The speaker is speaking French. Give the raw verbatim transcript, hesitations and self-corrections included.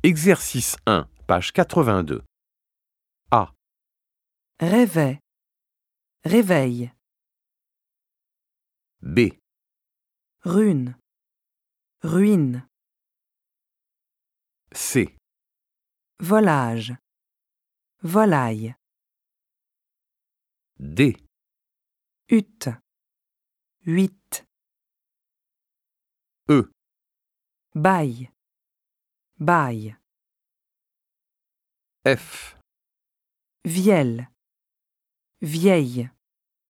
Exercice un, page quatre-vingt-deux. A. Réveil. Réveil. B. Rune. Ruine. C. Volage. Volaille. D. Hutte. Huit. E. Bail. Bail. F. Vielle. Vieille.